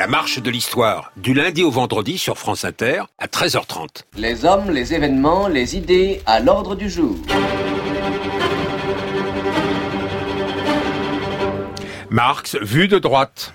marche de l'histoire, du lundi au vendredi sur France Inter, à 13h30. Les hommes, les événements, les idées à l'ordre du jour. Marx, vu de droite.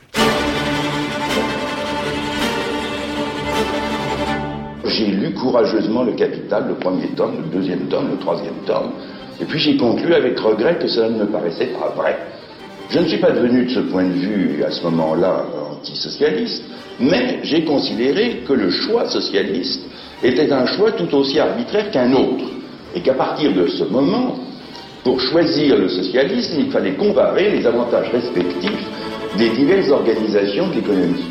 J'ai lu courageusement Le Capital, le premier tome, le deuxième tome, le troisième tome, et puis j'ai conclu avec regret que cela ne me paraissait pas vrai. Je ne suis pas devenu de ce point de vue, à ce moment-là, antisocialiste, mais j'ai considéré que le choix socialiste était un choix tout aussi arbitraire qu'un autre, et qu'à partir de ce moment, pour choisir le socialisme, il fallait comparer les avantages respectifs des diverses organisations de l'économie.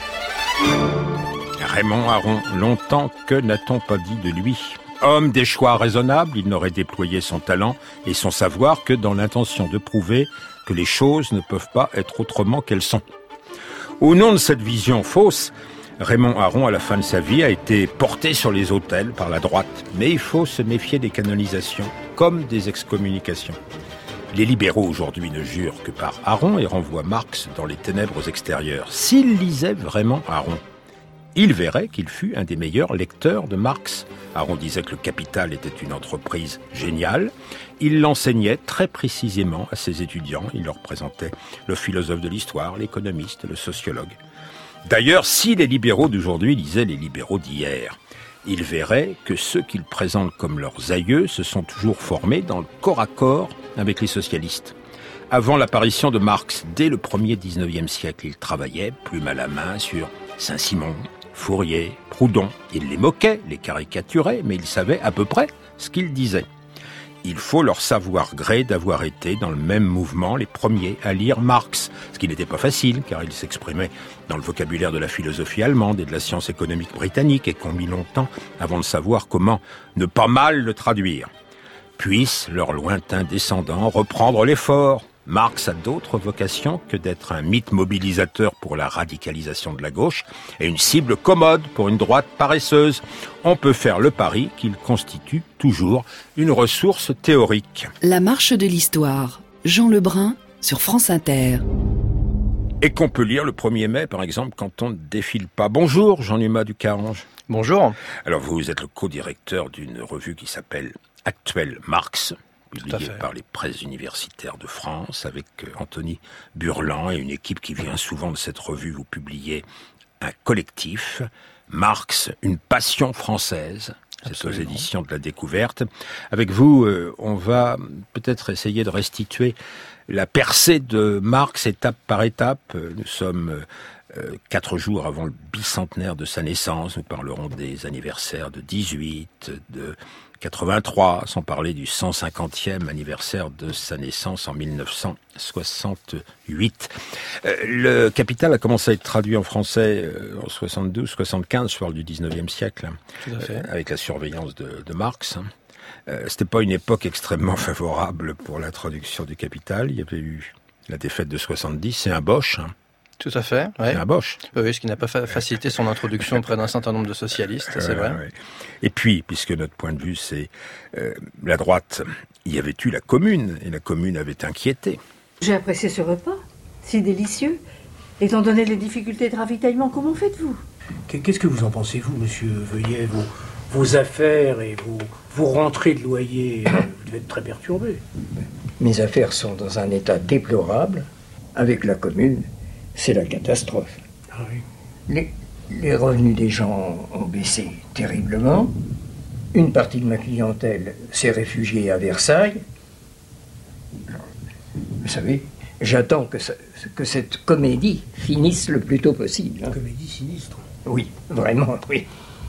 Raymond Aron, longtemps que n'a-t-on pas dit de lui ? Homme des choix raisonnables, il n'aurait déployé son talent et son savoir que dans l'intention de prouver que les choses ne peuvent pas être autrement qu'elles sont. Au nom de cette vision fausse, Raymond Aron, à la fin de sa vie, a été porté sur les autels par la droite. Mais il faut se méfier des canonisations, comme des excommunications. Les libéraux aujourd'hui ne jurent que par Aron et renvoient Marx dans les ténèbres extérieures. S'ils lisaient vraiment Aron, il verrait qu'il fut un des meilleurs lecteurs de Marx. Aron disait que le Capital était une entreprise géniale. Il l'enseignait très précisément à ses étudiants. Il leur présentait le philosophe de l'histoire, l'économiste, le sociologue. D'ailleurs, si les libéraux d'aujourd'hui lisaient les libéraux d'hier, ils verraient que ceux qu'ils présentent comme leurs aïeux se sont toujours formés dans le corps à corps avec les socialistes. Avant l'apparition de Marx, dès le premier 19e siècle, ils travaillaient, plume à la main, sur Saint-Simon, Fourier, Proudhon. Ils les moquaient, les caricaturaient, mais ils savaient à peu près ce qu'ils disaient. Il faut leur savoir gré d'avoir été dans le même mouvement les premiers à lire Marx, ce qui n'était pas facile, car il s'exprimait dans le vocabulaire de la philosophie allemande et de la science économique britannique, et qu'on mit longtemps avant de savoir comment ne pas mal le traduire. Puissent leurs lointains descendants reprendre l'effort. Marx a d'autres vocations que d'être un mythe mobilisateur pour la radicalisation de la gauche et une cible commode pour une droite paresseuse. On peut faire le pari qu'il constitue toujours une ressource théorique. La marche de l'histoire, Jean Lebrun sur France Inter. Et qu'on peut lire le 1er mai, par exemple, quand on ne défile pas. Bonjour, Jean-Numa Ducarange. Bonjour. Alors, vous êtes le co-directeur d'une revue qui s'appelle Actuel Marx, publié par les presses universitaires de France, avec Anthony Burlan et une équipe qui vient souvent de cette revue. Vous publiez un collectif, Marx, une passion française. C'est aux éditions de la Découverte. Avec vous, on va peut-être essayer de restituer la percée de Marx étape par étape. Nous sommes 4 jours avant le bicentenaire de sa naissance. Nous parlerons des anniversaires de 18, de 83, sans parler du 150e anniversaire de sa naissance en 1968. Le Capital a commencé à être traduit en français en 72, 75, je parle du 19e siècle, avec la surveillance de Marx. C'était pas une époque extrêmement favorable pour la traduction du Capital. Il y avait eu la défaite de 70, c'est un Bosch. Tout à fait. Ouais. C'est un Bosch. Oui, ce qui n'a pas facilité son introduction auprès d'un certain nombre de socialistes, c'est vrai. Ouais. Et puis, puisque notre point de vue, c'est la droite, il y avait eu la Commune, et la Commune avait inquiété. J'ai apprécié ce repas, si délicieux. Étant donné les difficultés de ravitaillement, comment faites-vous ? Qu'est-ce que vous en pensez, vous, monsieur Veuillet, vos affaires et vos rentrées de loyer, vous devez être très perturbé. Mes affaires sont dans un état déplorable. Avec la Commune, c'est la catastrophe. Ah oui. Les revenus des gens ont baissé terriblement. Une partie de ma clientèle s'est réfugiée à Versailles. Alors, vous savez, j'attends que cette comédie finisse le plus tôt possible. Une comédie sinistre. Oui, vraiment, oui.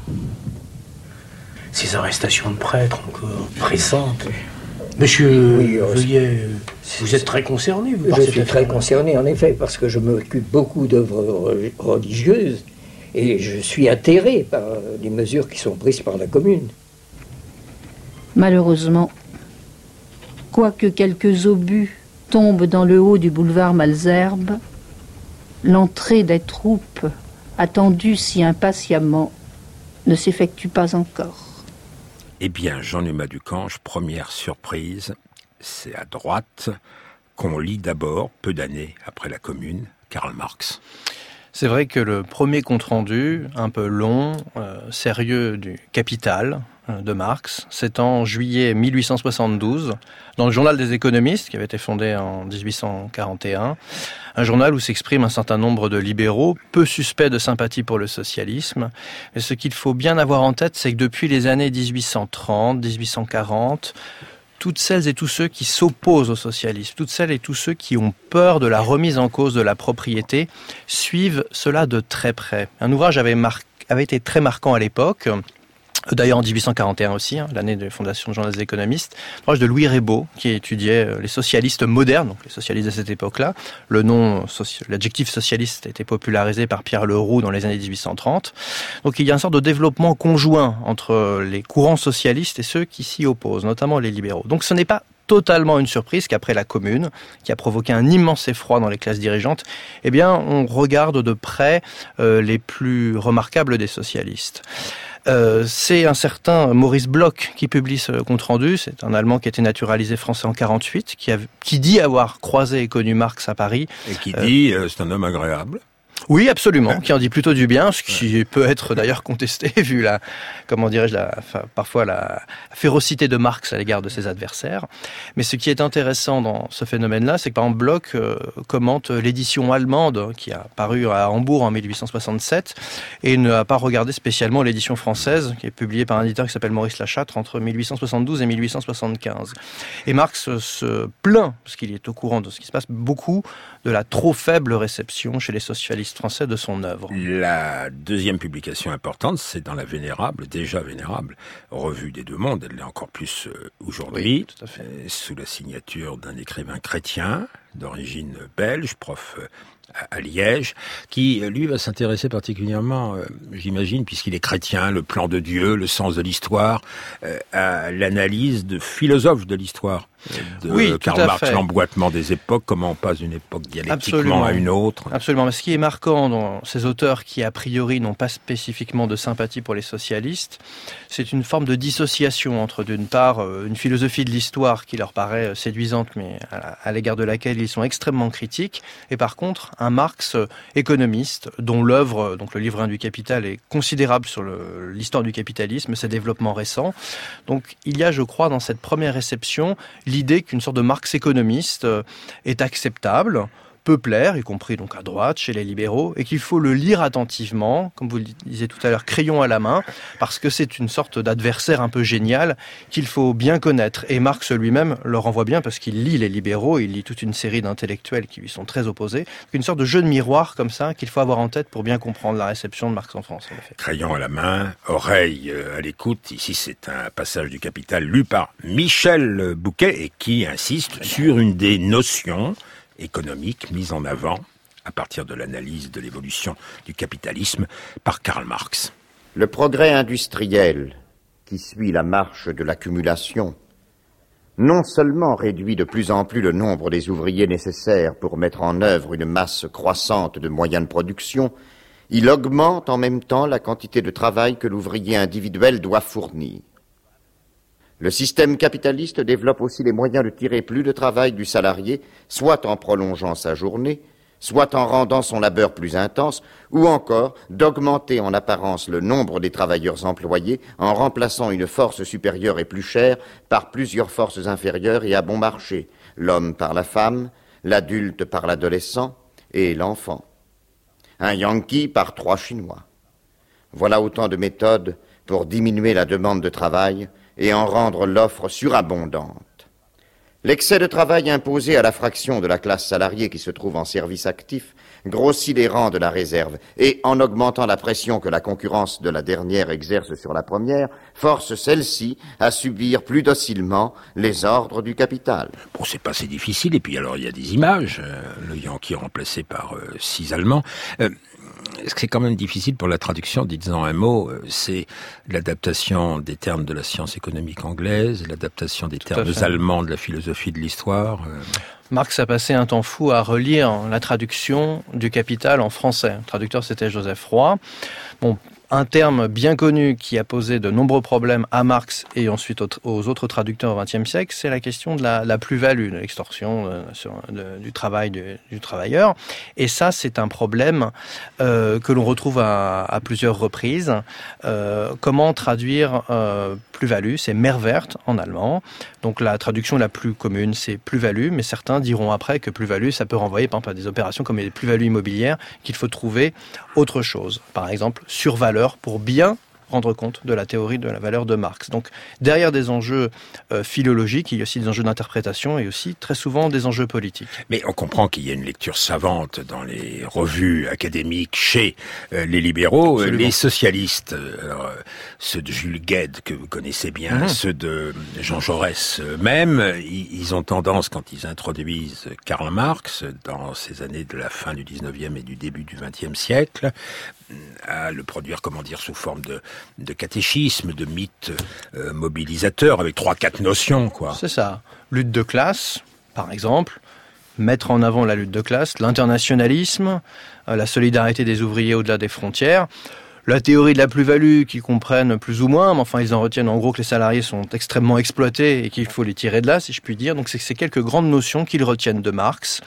Ces arrestations de prêtres encore pressantes. Monsieur Veuillet, vous êtes très concerné, vous, par Je cette suis très concerné, en effet, parce que je m'occupe beaucoup d'œuvres religieuses et je suis atterré par les mesures qui sont prises par la Commune. Malheureusement, quoique quelques obus tombent dans le haut du boulevard Malesherbes, l'entrée des troupes, attendues si impatiemment, ne s'effectue pas encore. Eh bien, Jean-Numa Ducange, première surprise, c'est à droite qu'on lit d'abord, peu d'années après la Commune, Karl Marx. C'est vrai que le premier compte-rendu, un peu long, sérieux du Capital de Marx, c'est en juillet 1872, dans le Journal des économistes, qui avait été fondé en 1841, un journal où s'expriment un certain nombre de libéraux, peu suspects de sympathie pour le socialisme. Mais ce qu'il faut bien avoir en tête, c'est que depuis les années 1830, 1840, toutes celles et tous ceux qui s'opposent au socialisme, toutes celles et tous ceux qui ont peur de la remise en cause de la propriété, suivent cela de très près. Un ouvrage avait été très marquant à l'époque, d'ailleurs en 1841 aussi, l'année de fondation du Journal des économistes, un ouvrage de Louis Raybaud, qui étudiait les socialistes modernes, donc les socialistes de cette époque-là. L'adjectif socialiste a été popularisé par Pierre Leroux dans les années 1830. Donc il y a une sorte de développement conjoint entre les courants socialistes et ceux qui s'y opposent, notamment les libéraux. Donc ce n'est pas totalement une surprise qu'après la Commune, qui a provoqué un immense effroi dans les classes dirigeantes, eh bien, on regarde de près les plus remarquables des socialistes. C'est un certain Maurice Bloch qui publie ce compte-rendu. C'est un Allemand qui a été naturalisé français en 1948, qui dit avoir croisé et connu Marx à Paris. Et qui dit c'est un homme agréable. Oui, absolument, qui en dit plutôt du bien, ce qui peut être d'ailleurs contesté vu parfois la férocité de Marx à l'égard de ses adversaires. Mais ce qui est intéressant dans ce phénomène-là, c'est que par exemple Bloch commente l'édition allemande qui a paru à Hambourg en 1867 et ne a pas regardé spécialement l'édition française qui est publiée par un éditeur qui s'appelle Maurice Lachâtre entre 1872 et 1875. Et Marx se plaint, parce qu'il est au courant de ce qui se passe, beaucoup de la trop faible réception chez les socialistes français de son œuvre. La deuxième publication importante, c'est dans la déjà vénérable, Revue des Deux Mondes. Elle l'est encore plus aujourd'hui, oui, tout à fait. Sous la signature d'un écrivain chrétien d'origine belge, prof à Liège, qui, lui, va s'intéresser particulièrement, j'imagine, puisqu'il est chrétien, le plan de Dieu, le sens de l'histoire, à l'analyse de philosophes de l'histoire. Karl Marx, l'emboîtement des époques, comment on passe d'une époque dialectiquement à une autre. Absolument. Mais ce qui est marquant dans ces auteurs qui, a priori, n'ont pas spécifiquement de sympathie pour les socialistes, c'est une forme de dissociation entre, d'une part, une philosophie de l'histoire qui leur paraît séduisante, mais à l'égard de laquelle ils sont extrêmement critiques, et par contre, un Marx économiste, dont l'œuvre, donc le livre 1 du Capital, est considérable sur l'histoire du capitalisme, ses développements récents. Donc, il y a, je crois, dans cette première réception, l'idée qu'une sorte de Marx économiste est acceptable, peut plaire, y compris donc à droite, chez les libéraux, et qu'il faut le lire attentivement, comme vous le disiez tout à l'heure, crayon à la main, parce que c'est une sorte d'adversaire un peu génial qu'il faut bien connaître. Et Marx lui-même le renvoie bien, parce qu'il lit les libéraux, il lit toute une série d'intellectuels qui lui sont très opposés. Une sorte de jeu de miroir comme ça qu'il faut avoir en tête pour bien comprendre la réception de Marx en France. En effet. Crayon à la main, oreille à l'écoute. Ici, c'est un passage du Capital lu par Michel Bouquet et qui insiste sur une des notions économique mise en avant à partir de l'analyse de l'évolution du capitalisme par Karl Marx. Le progrès industriel qui suit la marche de l'accumulation non seulement réduit de plus en plus le nombre des ouvriers nécessaires pour mettre en œuvre une masse croissante de moyens de production, il augmente en même temps la quantité de travail que l'ouvrier individuel doit fournir. Le système capitaliste développe aussi les moyens de tirer plus de travail du salarié, soit en prolongeant sa journée, soit en rendant son labeur plus intense, ou encore d'augmenter en apparence le nombre des travailleurs employés en remplaçant une force supérieure et plus chère par plusieurs forces inférieures et à bon marché, l'homme par la femme, l'adulte par l'adolescent et l'enfant. Un Yankee par 3 Chinois. Voilà autant de méthodes pour diminuer la demande de travail et en rendre l'offre surabondante. L'excès de travail imposé à la fraction de la classe salariée qui se trouve en service actif grossit les rangs de la réserve et, en augmentant la pression que la concurrence de la dernière exerce sur la première, force celle-ci à subir plus docilement les ordres du capital. Bon, c'est pas si difficile, et puis alors il y a des images, le Yankee remplacé par 6 Allemands. Ce qui est quand même difficile pour la traduction, dites-en un mot, c'est l'adaptation des termes de la science économique anglaise, l'adaptation des termes allemands de la philosophie de l'histoire. Marx a passé un temps fou à relire la traduction du Capital en français. Le traducteur, c'était Joseph Roy. Bon, Un terme bien connu qui a posé de nombreux problèmes à Marx et ensuite aux autres traducteurs au XXe siècle, c'est la question de la plus-value, de l'extorsion du travail du travailleur. Et ça, c'est un problème que l'on retrouve à plusieurs reprises. Comment traduire plus-value? C'est Mehrwert en allemand. Donc la traduction la plus commune, c'est plus-value, mais certains diront après que plus-value, ça peut renvoyer par exemple à des opérations comme les plus-values immobilières, qu'il faut trouver autre chose. Par exemple, survaleur pour bien rendre compte de la théorie de la valeur de Marx. Donc, derrière des enjeux philologiques, il y a aussi des enjeux d'interprétation et aussi, très souvent, des enjeux politiques. Mais on comprend qu'il y a une lecture savante dans les revues académiques chez les libéraux, les socialistes, alors, ceux de Jules Guesde, que vous connaissez bien, ceux de Jean Jaurès même, ils ont tendance, quand ils introduisent Karl Marx, dans ces années de la fin du 19e et du début du 20e siècle, à le produire, sous forme de catéchisme, de mythe mobilisateur, avec 3-4 notions, quoi. C'est ça. Lutte de classe, par exemple. Mettre en avant la lutte de classe, l'internationalisme, la solidarité des ouvriers au-delà des frontières. La théorie de la plus-value, qu'ils comprennent plus ou moins, mais enfin ils en retiennent en gros que les salariés sont extrêmement exploités et qu'il faut les tirer de là, si je puis dire. Donc c'est quelques grandes notions qu'ils retiennent de Marx.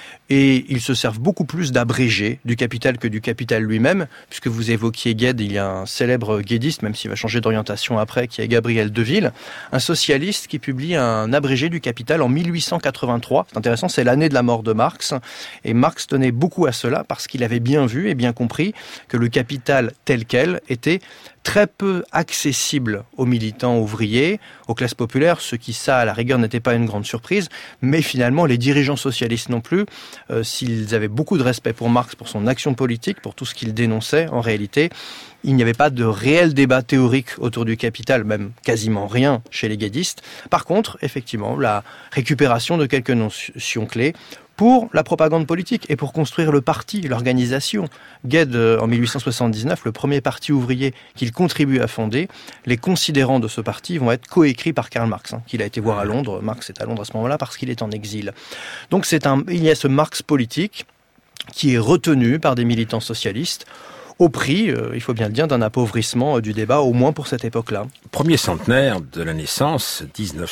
Et ils se servent beaucoup plus d'abrégé du Capital que du Capital lui-même, puisque vous évoquiez Guesde, il y a un célèbre guédiste, même s'il va changer d'orientation après, qui est Gabriel Deville, un socialiste qui publie un abrégé du Capital en 1883. C'est intéressant, c'est l'année de la mort de Marx, et Marx tenait beaucoup à cela parce qu'il avait bien vu et bien compris que le Capital tel quel était très peu accessible aux militants ouvriers, aux classes populaires, ce qui, ça, à la rigueur, n'était pas une grande surprise, mais finalement, les dirigeants socialistes non plus, s'ils avaient beaucoup de respect pour Marx, pour son action politique, pour tout ce qu'il dénonçait, en réalité, il n'y avait pas de réel débat théorique autour du Capital, même quasiment rien chez les guédistes. Par contre, effectivement, la récupération de quelques notions clés pour la propagande politique et pour construire le parti, l'organisation. Guesde, en 1879, le premier parti ouvrier qu'il contribue à fonder, les considérants de ce parti vont être coécrits par Karl Marx, qu'il a été voir à Londres. Marx est à Londres à ce moment-là parce qu'il est en exil. Donc il y a ce Marx politique qui est retenu par des militants socialistes au prix, il faut bien le dire, d'un appauvrissement du débat, au moins pour cette époque-là. Premier centenaire de la naissance,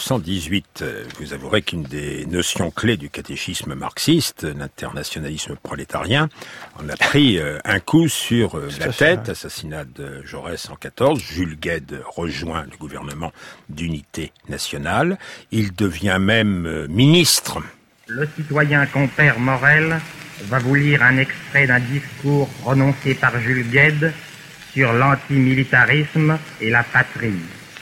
1918. Vous avouerez qu'une des notions clés du catéchisme marxiste, l'internationalisme prolétarien, en a pris un coup sur la tête. Assassinat de Jaurès en 14. Jules Guesde rejoint le gouvernement d'unité nationale. Il devient même ministre. Le citoyen compère Morel va vous lire un extrait d'un discours prononcé par Jules Guesde sur l'antimilitarisme et la patrie.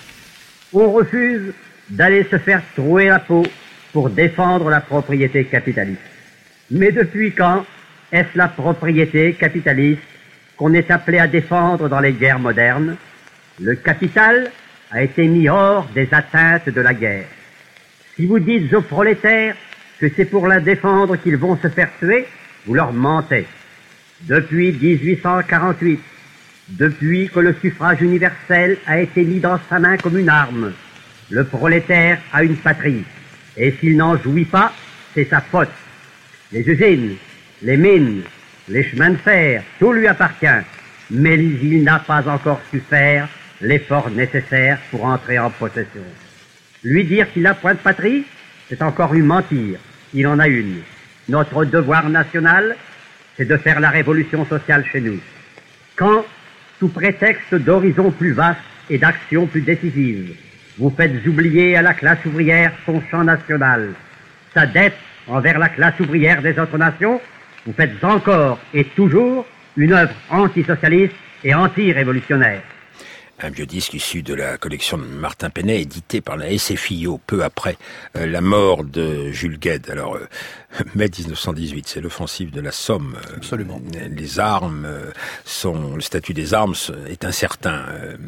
On refuse d'aller se faire trouer la peau pour défendre la propriété capitaliste. Mais depuis quand est-ce la propriété capitaliste qu'on est appelé à défendre dans les guerres modernes? Le capital a été mis hors des atteintes de la guerre. Si vous dites aux prolétaires que c'est pour la défendre qu'ils vont se faire tuer, vous leur mentez. Depuis 1848, depuis que le suffrage universel a été mis dans sa main comme une arme, le prolétaire a une patrie. Et s'il n'en jouit pas, c'est sa faute. Les usines, les mines, les chemins de fer, tout lui appartient. Mais il n'a pas encore su faire l'effort nécessaire pour entrer en possession. Lui dire qu'il n'a point de patrie, c'est encore lui mentir. Il en a une. Notre devoir national, c'est de faire la révolution sociale chez nous. Quand, sous prétexte d'horizons plus vastes et d'actions plus décisives, vous faites oublier à la classe ouvrière son champ national, sa dette envers la classe ouvrière des autres nations, vous faites encore et toujours une œuvre antisocialiste et anti-révolutionnaire. Un vieux disque issu de la collection de Martin Penet, édité par la SFIO peu après la mort de Jules Guesde. Alors, mai 1918, c'est l'offensive de la Somme. Absolument. Les armes le statut des armes est incertain.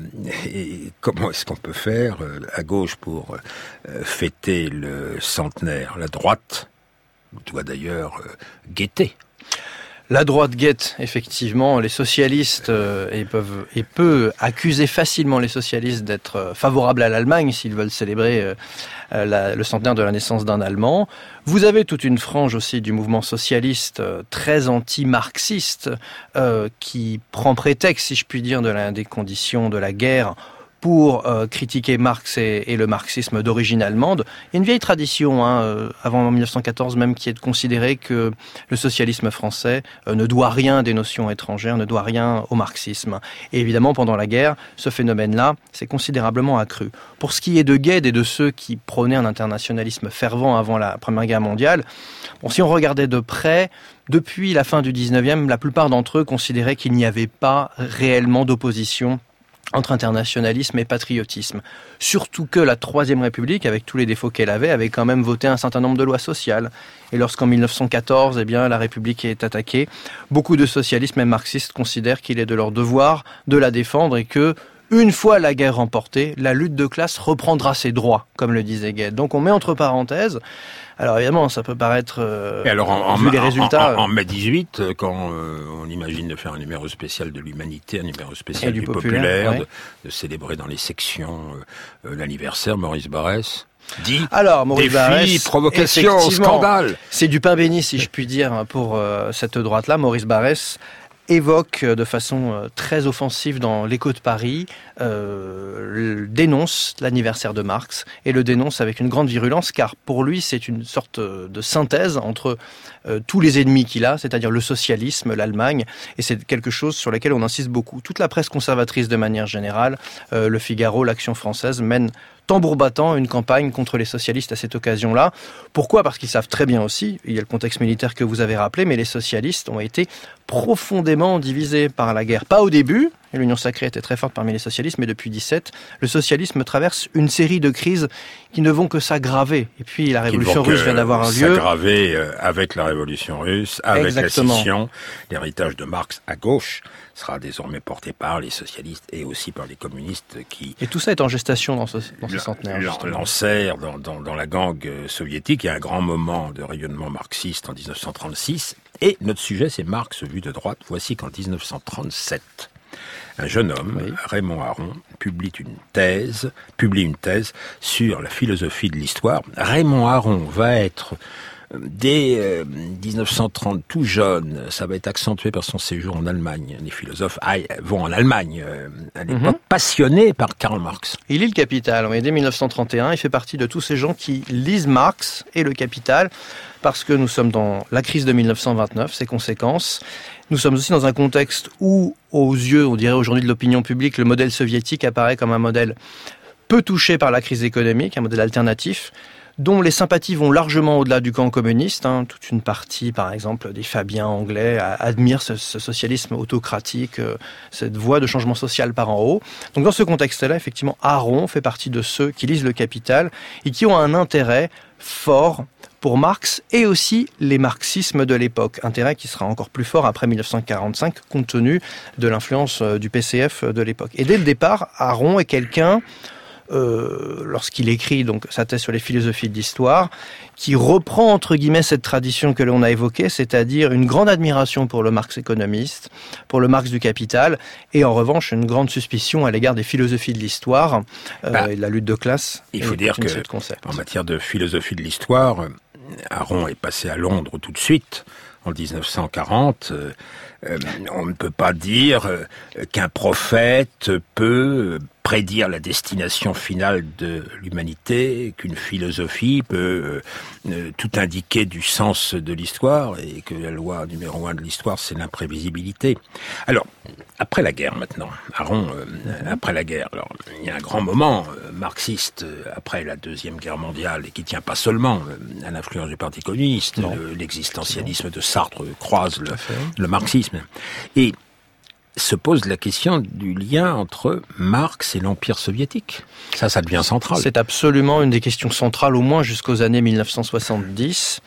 Et comment est-ce qu'on peut faire à gauche pour fêter le centenaire? La droite doit d'ailleurs guetter. La droite guette effectivement les socialistes et peut accuser facilement les socialistes d'être favorables à l'Allemagne s'ils veulent célébrer le centenaire de la naissance d'un Allemand. Vous avez toute une frange aussi du mouvement socialiste très anti-marxiste qui prend prétexte, si je puis dire, des conditions de la guerre pour critiquer Marx et le marxisme d'origine allemande. Il y a une vieille tradition, avant 1914 même, qui est de considérer que le socialisme français ne doit rien des notions étrangères, ne doit rien au marxisme. Et évidemment, pendant la guerre, ce phénomène-là s'est considérablement accru. Pour ce qui est de Gued et de ceux qui prônaient un internationalisme fervent avant la Première Guerre mondiale, si on regardait de près, depuis la fin du 19e, la plupart d'entre eux considéraient qu'il n'y avait pas réellement d'opposition entre internationalisme et patriotisme. Surtout que la Troisième République, avec tous les défauts qu'elle avait quand même voté un certain nombre de lois sociales. Et lorsqu'en 1914, la République est attaquée, beaucoup de socialistes, même marxistes, considèrent qu'il est de leur devoir de la défendre et que, une fois la guerre remportée, la lutte de classe reprendra ses droits, comme le disait Gued. Donc on met entre parenthèses. Alors évidemment, ça peut paraître... Et alors, vu les résultats... en mai 18, quand on imagine de faire un numéro spécial de l'humanité, un numéro spécial du populaire, ouais. de célébrer dans les sections l'anniversaire, Maurice Barrès dit alors, Maurice Barrès, provocation, scandale. C'est du pain béni, si je puis dire, pour cette droite-là. Maurice Barrès évoque de façon très offensive dans l'Écho de Paris, dénonce l'anniversaire de Marx et le dénonce avec une grande virulence car pour lui c'est une sorte de synthèse entre tous les ennemis qu'il a, c'est-à-dire le socialisme, l'Allemagne, et c'est quelque chose sur lequel on insiste beaucoup. Toute la presse conservatrice de manière générale, Le Figaro, l'Action française, mène tambour battant une campagne contre les socialistes à cette occasion-là. Pourquoi ? Parce qu'ils savent très bien aussi, il y a le contexte militaire que vous avez rappelé, mais les socialistes ont été profondément divisés par la guerre. Pas au début, et l'Union sacrée était très forte parmi les socialistes, mais depuis 17, le socialisme traverse une série de crises qui ne vont que s'aggraver. Et puis la révolution russe vient d'avoir un lieu. S'aggraver avec la révolution russe, avec Exactement. La scission, l'héritage de Marx à gauche sera désormais porté par les socialistes et aussi par les communistes qui... Et tout ça est en gestation dans ce centenaire. Lancèrent dans la gangue soviétique. Il y a un grand moment de rayonnement marxiste en 1936. Et notre sujet, c'est Marx vu de droite. Voici qu'en 1937, un jeune homme, Raymond Aron, publie une thèse sur la philosophie de l'histoire. Raymond Aron va être... Dès 1930, tout jeune, ça va être accentué par son séjour en Allemagne. Les philosophes vont en Allemagne à l'époque, passionnés par Karl Marx. Il lit le Capital. Dès 1931, il fait partie de tous ces gens qui lisent Marx et le Capital, parce que nous sommes dans la crise de 1929, ses conséquences. Nous sommes aussi dans un contexte où, aux yeux, on dirait aujourd'hui de l'opinion publique, le modèle soviétique apparaît comme un modèle peu touché par la crise économique, un modèle alternatif, dont les sympathies vont largement au-delà du camp communiste. Toute une partie, par exemple, des Fabiens anglais admirent ce socialisme autocratique, cette voie de changement social par en haut. Donc dans ce contexte-là, effectivement, Aron fait partie de ceux qui lisent le Capital et qui ont un intérêt fort pour Marx et aussi les marxismes de l'époque. Intérêt qui sera encore plus fort après 1945, compte tenu de l'influence du PCF de l'époque. Et dès le départ, Aron est quelqu'un... lorsqu'il écrit donc sa thèse sur les philosophies de l'histoire, qui reprend entre guillemets cette tradition que l'on a évoquée, c'est-à-dire une grande admiration pour le Marx économiste, pour le Marx du Capital, et en revanche une grande suspicion à l'égard des philosophies de l'histoire et de la lutte de classe. Il faut dire que en matière de philosophie de l'histoire, Aron est passé à Londres tout de suite. En 1940, on ne peut pas dire qu'un prophète peut prédire la destination finale de l'humanité, qu'une philosophie peut tout indiquer du sens de l'histoire, et que la loi numéro 1 de l'histoire, c'est l'imprévisibilité. Alors, après la guerre maintenant, Aron, après la guerre, alors, il y a un grand moment marxiste après la Deuxième Guerre mondiale, et qui tient pas seulement à l'influence du Parti communiste, l'existentialisme de Sartre croise le marxisme. Et se pose la question du lien entre Marx et l'Empire soviétique. Ça devient central. C'est absolument une des questions centrales, au moins jusqu'aux années 1970.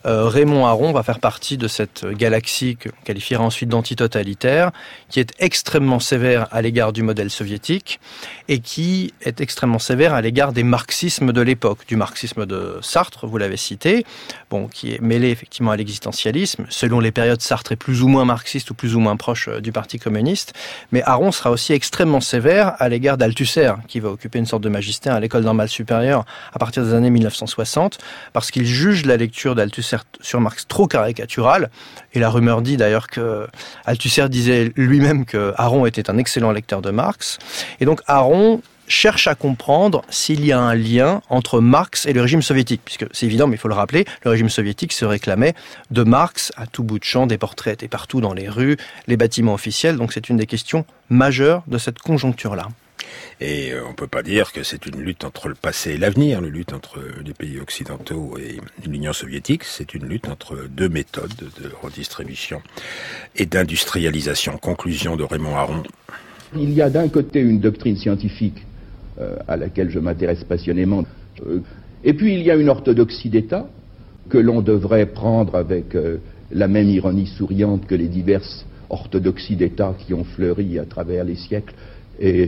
Raymond Aron va faire partie de cette galaxie qu'on qualifiera ensuite d'antitotalitaire, qui est extrêmement sévère à l'égard du modèle soviétique et qui est extrêmement sévère à l'égard des marxismes de l'époque, du marxisme de Sartre, vous l'avez cité, qui est mêlé effectivement à l'existentialisme. Selon les périodes, Sartre est plus ou moins marxiste ou plus ou moins proche du Parti communiste, mais Aron sera aussi extrêmement sévère à l'égard d'Althusser, qui va occuper une sorte de magistère à l'école normale supérieure à partir des années 1960, parce qu'il juge la lecture d'Althusser sur Marx trop caricaturale, et la rumeur dit d'ailleurs que Althusser disait lui-même que Aron était un excellent lecteur de Marx, et donc Aron cherche à comprendre s'il y a un lien entre Marx et le régime soviétique, puisque c'est évident, mais il faut le rappeler, le régime soviétique se réclamait de Marx à tout bout de champ, des portraits étaient partout dans les rues, les bâtiments officiels, donc c'est une des questions majeures de cette conjoncture-là. Et on ne peut pas dire que c'est une lutte entre le passé et l'avenir, une lutte entre les pays occidentaux et l'Union soviétique, c'est une lutte entre deux méthodes de redistribution et d'industrialisation. Conclusion de Raymond Aron. Il y a d'un côté une doctrine scientifique à laquelle je m'intéresse passionnément, et puis il y a une orthodoxie d'État que l'on devrait prendre avec la même ironie souriante que les diverses orthodoxies d'État qui ont fleuri à travers les siècles et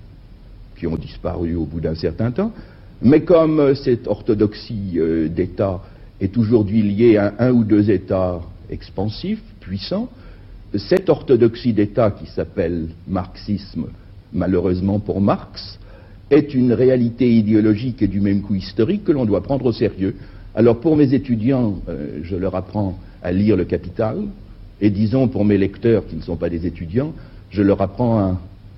qui ont disparu au bout d'un certain temps. Mais comme cette orthodoxie d'État est aujourd'hui liée à un ou deux États expansifs, puissants, cette orthodoxie d'État qui s'appelle marxisme, malheureusement pour Marx, est une réalité idéologique et du même coup historique que l'on doit prendre au sérieux. Alors pour mes étudiants, je leur apprends à lire le Capital, et disons pour mes lecteurs qui ne sont pas des étudiants, je leur apprends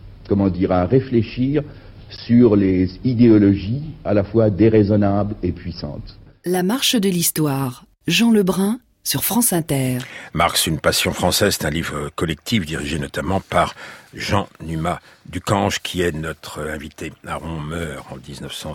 à réfléchir sur les idéologies à la fois déraisonnables et puissantes. La marche de l'histoire, Jean Lebrun, sur France Inter. Marx, une passion française, c'est un livre collectif dirigé notamment par Jean Numa Ducange, qui est notre invité. Aron meurt en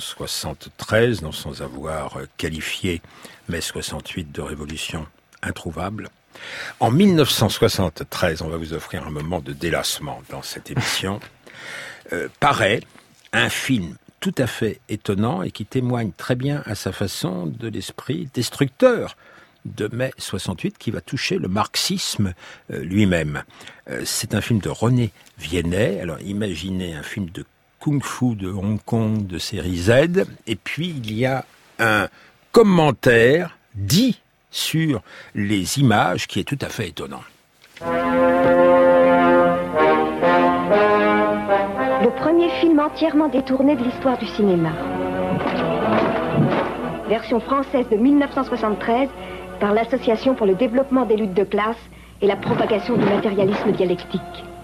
1973, non sans avoir qualifié mai 68 de révolution introuvable. En 1973, on va vous offrir un moment de délassement dans cette émission, paraît un film tout à fait étonnant et qui témoigne très bien à sa façon de l'esprit destructeur de mai 68 qui va toucher le marxisme lui-même. C'est un film de René Viennet. Alors imaginez un film de kung-fu de Hong Kong de série Z, et puis il y a un commentaire dit sur les images qui est tout à fait étonnant. Le premier film entièrement détourné de l'histoire du cinéma. Version française de 1973 par l'Association pour le développement des luttes de classe et la propagation du matérialisme dialectique.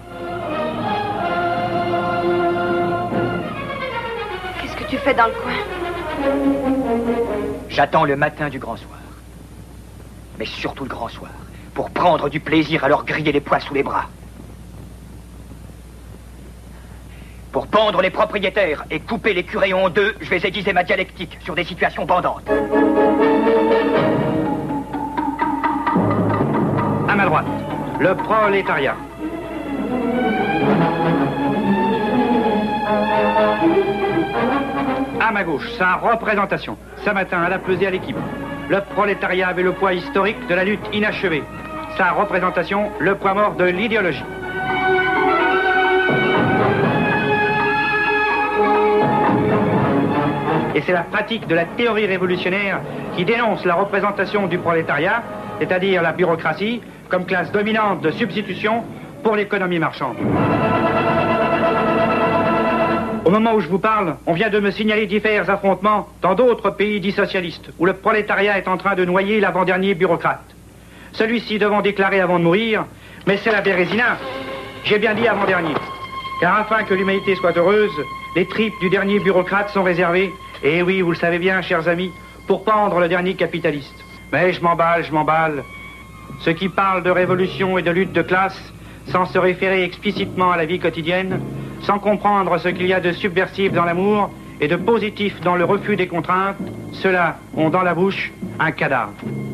Qu'est-ce que tu fais dans le coin? J'attends le matin du grand soir. Mais surtout le grand soir, pour prendre du plaisir à leur griller les poils sous les bras. Pour pendre les propriétaires et couper les curés en deux, je vais aiguiser ma dialectique sur des situations bandantes. À ma droite, le prolétariat. À ma gauche, sa représentation. Ce matin, à la pesée à l'équipe. Le prolétariat avait le poids historique de la lutte inachevée. Sa représentation, le poids mort de l'idéologie. Et c'est la pratique de la théorie révolutionnaire qui dénonce la représentation du prolétariat, c'est-à-dire la bureaucratie, comme classe dominante de substitution pour l'économie marchande. Au moment où je vous parle, on vient de me signaler divers affrontements dans d'autres pays dits socialistes, où le prolétariat est en train de noyer l'avant-dernier bureaucrate. Celui-ci devant déclarer avant de mourir, mais c'est la Bérésina, j'ai bien dit avant-dernier. Car afin que l'humanité soit heureuse, les tripes du dernier bureaucrate sont réservées, et oui, vous le savez bien, chers amis, pour pendre le dernier capitaliste. Mais je m'emballe. Ceux qui parlent de révolution et de lutte de classe, sans se référer explicitement à la vie quotidienne, sans comprendre ce qu'il y a de subversif dans l'amour et de positif dans le refus des contraintes, ceux-là ont dans la bouche un cadavre.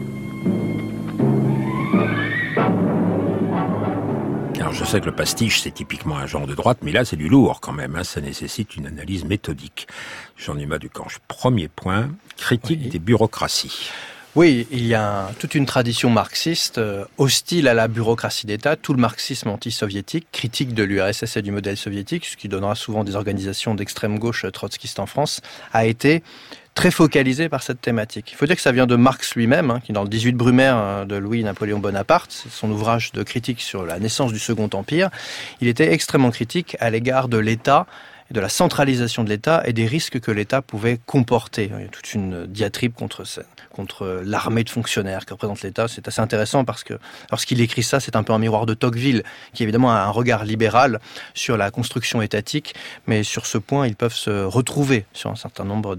Alors je sais que le pastiche, c'est typiquement un genre de droite, mais là c'est du lourd quand même, hein, ça nécessite une analyse méthodique. Jean Numa Ducange, premier point, critique des bureaucraties. Oui, il y a toute une tradition marxiste hostile à la bureaucratie d'État. Tout le marxisme anti-soviétique, critique de l'URSS et du modèle soviétique, ce qui donnera souvent des organisations d'extrême gauche trotskistes en France, a été très focalisé par cette thématique. Il faut dire que ça vient de Marx lui-même, qui dans le 18 Brumaire de Louis-Napoléon Bonaparte, c'est son ouvrage de critique sur la naissance du Second Empire, il était extrêmement critique à l'égard de l'État, de la centralisation de l'État et des risques que l'État pouvait comporter. Il y a toute une diatribe contre l'armée de fonctionnaires que représente l'État. C'est assez intéressant parce que lorsqu'il écrit ça, c'est un peu un miroir de Tocqueville, qui évidemment a un regard libéral sur la construction étatique, mais sur ce point, ils peuvent se retrouver sur un certain nombre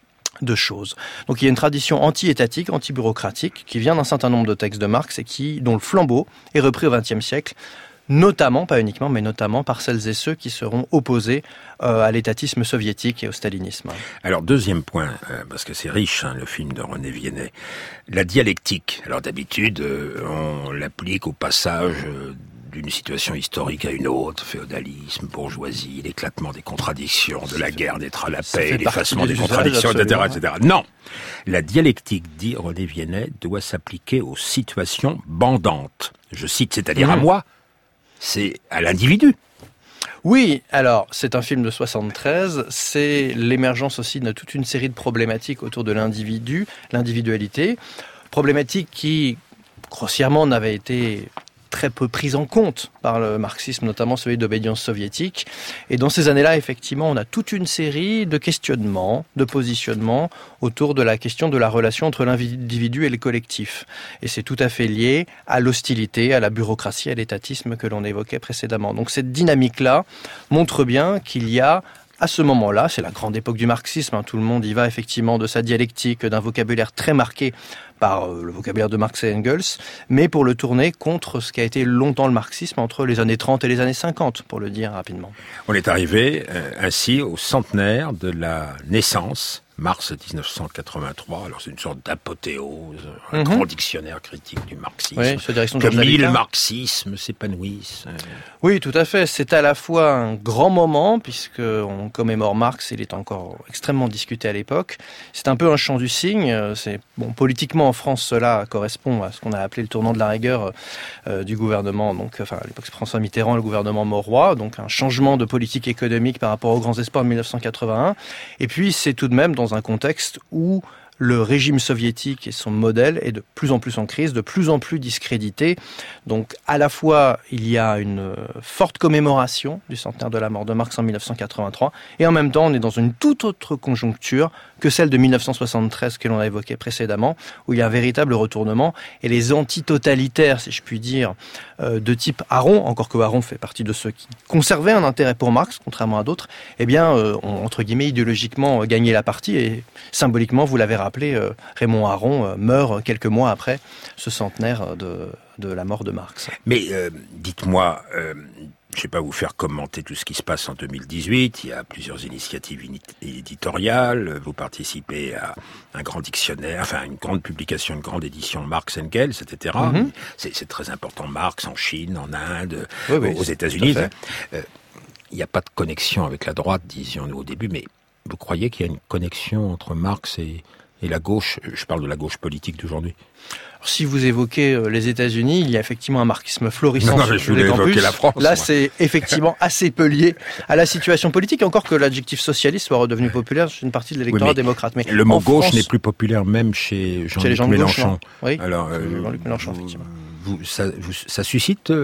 de choses. Donc il y a une tradition anti-étatique, anti-bureaucratique, qui vient d'un certain nombre de textes de Marx et dont le flambeau est repris au XXe siècle, notamment, pas uniquement, mais notamment par celles et ceux qui seront opposés à l'étatisme soviétique et au stalinisme. Alors, deuxième point, parce que c'est riche, le film de René Viennet, la dialectique. Alors d'habitude, on l'applique au passage d'une situation historique à une autre, féodalisme, bourgeoisie, l'éclatement des contradictions, de la guerre d'être à la paix, l'effacement des contradictions, etc. Non! La dialectique, dit René Viennet, doit s'appliquer aux situations bandantes. Je cite, c'est-à-dire à moi, c'est à l'individu. Oui, alors c'est un film de 73, c'est l'émergence aussi de toute une série de problématiques autour de l'individu, l'individualité, problématiques qui, grossièrement, n'avaient été très peu prise en compte par le marxisme, notamment celui d'obédience soviétique. Et dans ces années-là, effectivement, on a toute une série de questionnements, de positionnements autour de la question de la relation entre l'individu et le collectif. Et c'est tout à fait lié à l'hostilité, à la bureaucratie, à l'étatisme que l'on évoquait précédemment. Donc cette dynamique-là montre bien qu'il y a à ce moment-là, c'est la grande époque du marxisme, tout le monde y va effectivement de sa dialectique, d'un vocabulaire très marqué par le vocabulaire de Marx et Engels, mais pour le tourner contre ce qu'a été longtemps le marxisme entre les années 30 et les années 50, pour le dire rapidement. On est arrivé ainsi au centenaire de la naissance, mars 1983, alors c'est une sorte d'apothéose, un grand dictionnaire critique du marxisme, oui, sous direction de que mille marxismes s'épanouissent. Oui, tout à fait. C'est à la fois un grand moment, puisqu'on commémore Marx, il est encore extrêmement discuté à l'époque. C'est un peu un chant du cygne. Politiquement en France, cela correspond à ce qu'on a appelé le tournant de la rigueur du gouvernement, à l'époque c'est François Mitterrand, le gouvernement Mauroy, donc un changement de politique économique par rapport aux grands espoirs de 1981. Et puis c'est tout de même dans un contexte où le régime soviétique et son modèle est de plus en plus en crise, de plus en plus discrédité. Donc à la fois, il y a une forte commémoration du centenaire de la mort de Marx en 1983, et en même temps, on est dans une toute autre conjoncture que celle de 1973 que l'on a évoquée précédemment, où il y a un véritable retournement, et les antitotalitaires, si je puis dire, de type Aron, encore que Aron fait partie de ceux qui conservaient un intérêt pour Marx, contrairement à d'autres, ont, entre guillemets, idéologiquement gagné la partie, et symboliquement, vous l'avez rappelé, Raymond Aron meurt quelques mois après ce centenaire de la mort de Marx. Mais dites-moi, je ne vais pas vous faire commenter tout ce qui se passe en 2018, il y a plusieurs initiatives éditoriales, vous participez à un grand dictionnaire, une grande publication, une grande édition Marx Engels, etc. C'est très important, Marx en Chine, en Inde, aux États-Unis. Il n'y a pas de connexion avec la droite, disions-nous au début, mais vous croyez qu'il y a une connexion entre Marx et la gauche, je parle de la gauche politique d'aujourd'hui? Si vous évoquez les États-Unis, il y a effectivement un marxisme florissant sur les campus. La France, là, c'est effectivement assez peu lié à la situation politique, encore que l'adjectif socialiste soit redevenu populaire chez une partie de l'électorat démocrate. Mais le mot gauche n'est plus populaire même chez Jean-Luc Mélenchon. Oui, alors, Jean-Luc Mélenchon, effectivement. Ça suscite,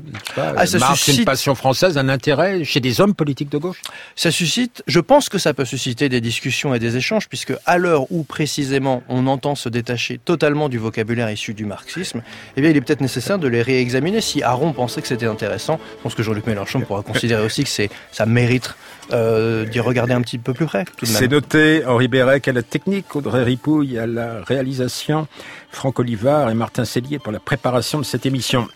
Marx, une passion française, un intérêt chez des hommes politiques de gauche? Ça suscite, je pense que ça peut susciter des discussions et des échanges, puisque à l'heure où précisément on entend se détacher totalement du vocabulaire issu du marxisme, il est peut-être nécessaire de les réexaminer. Si Aron pensait que c'était intéressant, je pense que Jean-Luc Mélenchon pourra considérer aussi que ça mérite d'y regarder un petit peu plus près. Tout de même. C'est noté. Henri Bérec à la technique, Audrey Ripouille à la réalisation, Franck Olivard et Martin Sellier pour la préparation de cette émission.